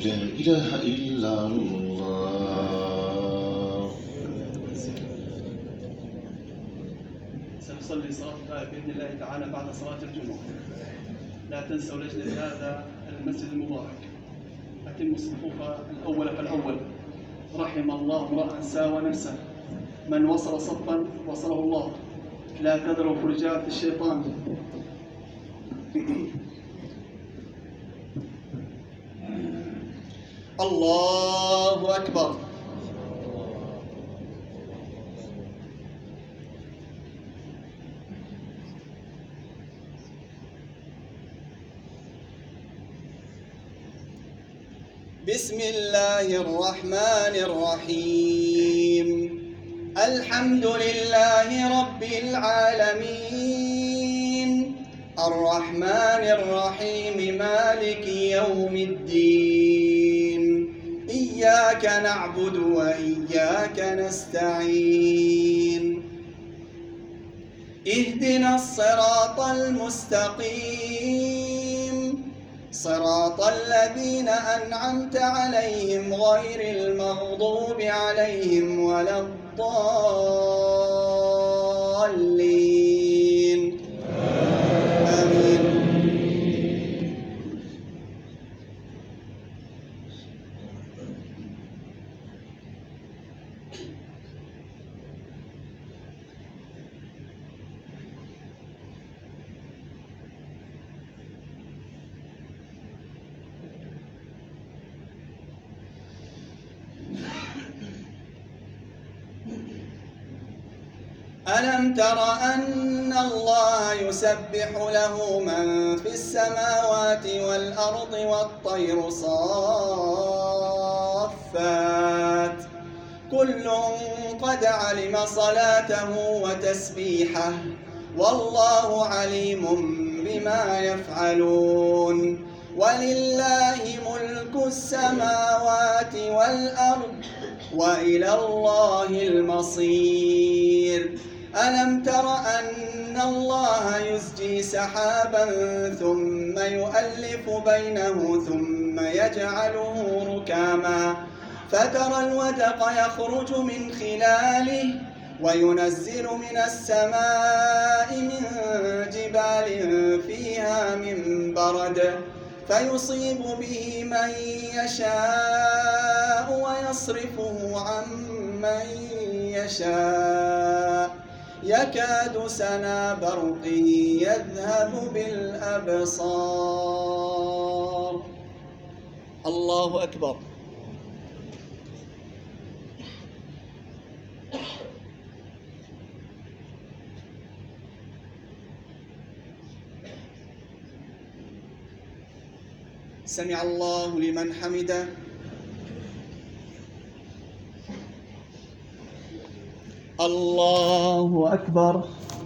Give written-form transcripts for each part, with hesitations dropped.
لا إله إلا الله. سنصلي صلاة الغائب بإذن الله تعالى بعد صلاة الجمعة. لا تنسوا لجنة هذا المسجد المبارك أتموا الصفوف الأول فالأول. رحم الله امرأ ساوى نفسه، من وصل صفا وصله الله. لا تذروا فرجات الشيطان. الله أكبر. بسم الله الرحمن الرحيم. الحمد لله رب العالمين، الرحمن الرحيم، مالك يوم الدين. إياك نعبد وإياك نستعين. اهدنا الصراط المستقيم، صراط الذين أنعمت عليهم غير المغضوب عليهم ولا الضالين. آمين. ألم تر أن الله يسبح له من في السماوات والأرض والطير صافات، كل قد علم صلاته وتسبيحه، والله عليم بما يفعلون. ولله ملك السماوات والأرض وإلى الله المصير. ألم تر أن الله يزجي سحابا ثم يؤلف بينه ثم يجعله ركاما، فترى الودق يخرج من خلاله، وينزل من السماء من جبال فيها من برد، فيصيب به من يشاء ويصرفه عن من يشاء، يكاد سنا برقه يذهب بالأبصار. الله أكبر. سمع الله لمن حمده. الله أكبر.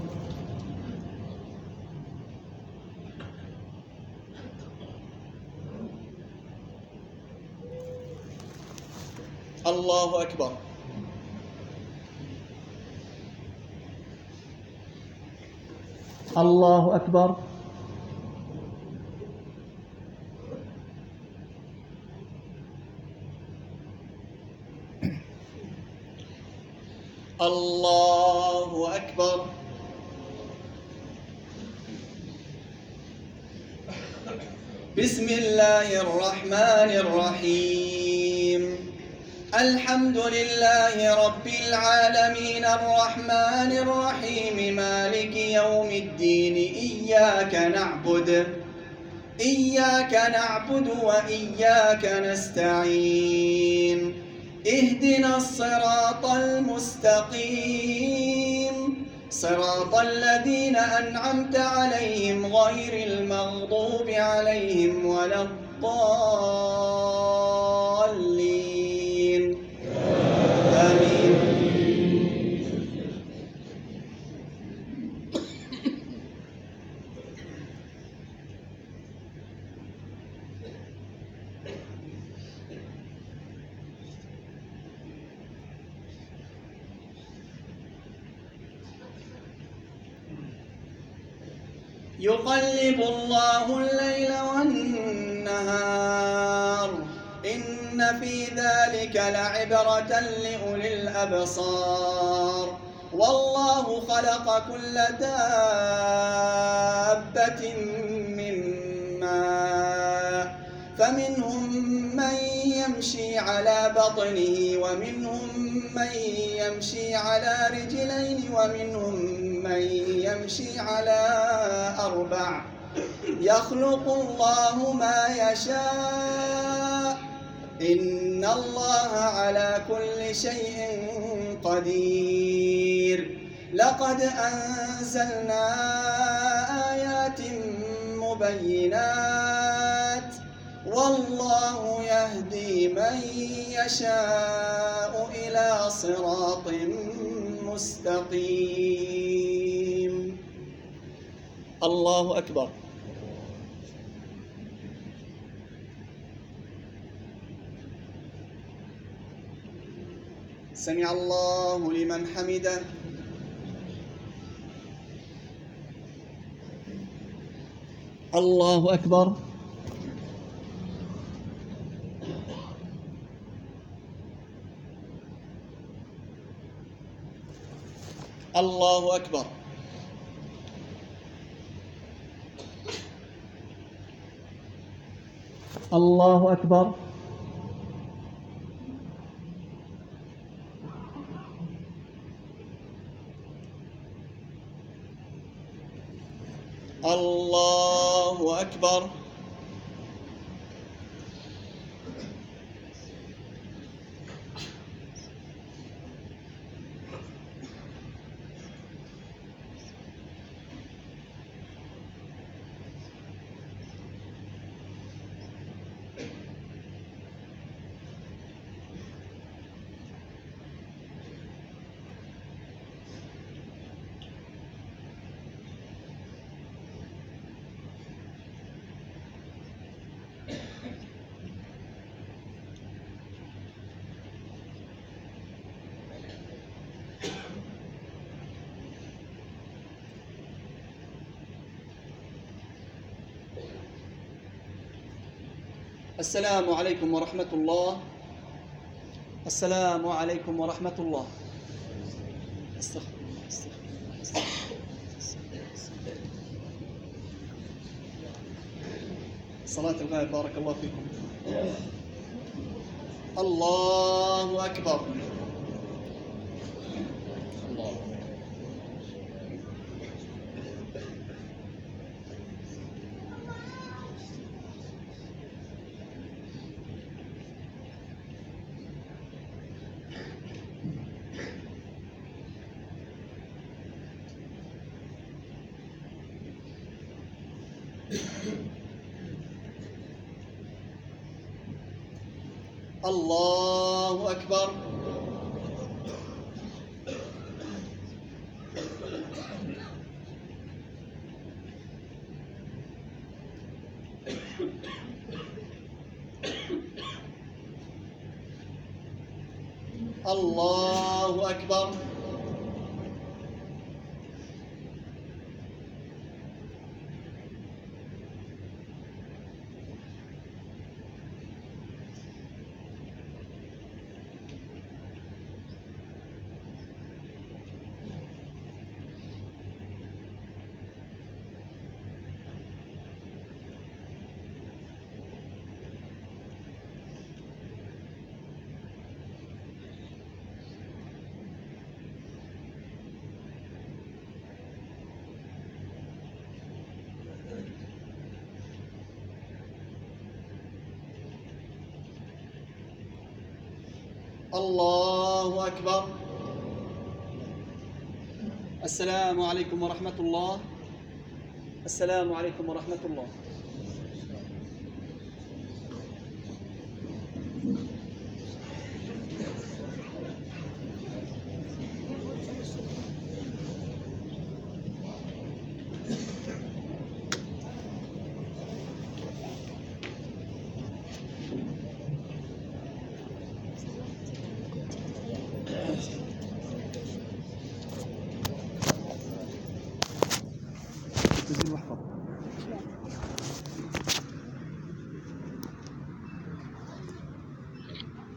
الله أكبر. الله أكبر. الله أكبر. بسم الله الرحمن الرحيم. الحمد لله رب العالمين، الرحمن الرحيم، مالك يوم الدين. إياك نعبد وإياك نستعين. اهدنا الصراط المستقيم، صراط الذين أنعمت عليهم غير المغضوب عليهم ولا الضالين. آمين. يقلب الله الليل والنهار، إن في ذلك لعبرة لأولي الأبصار. والله خلق كل دابة من ماء فمنهم من يمشي على بطنه ومنهم من يمشي على رجلين ومنهم من يمشي على أربع يخلق الله ما يشاء إن الله على كل شيء قدير. لقد أنزلنا آيات مبينات والله يهدي من يشاء إلى صراط مستقيم. الله أكبر. سمع الله لمن حمده. الله أكبر. الله أكبر. الله أكبر. الله أكبر. السلام عليكم ورحمة الله. السلام عليكم ورحمة الله. صلاة الغائب بارك الله فيكم. الله أكبر. الله. الله أكبر. الله أكبر. الله أكبر. السلام عليكم ورحمة الله. السلام عليكم ورحمة الله. تسجيل محفظ.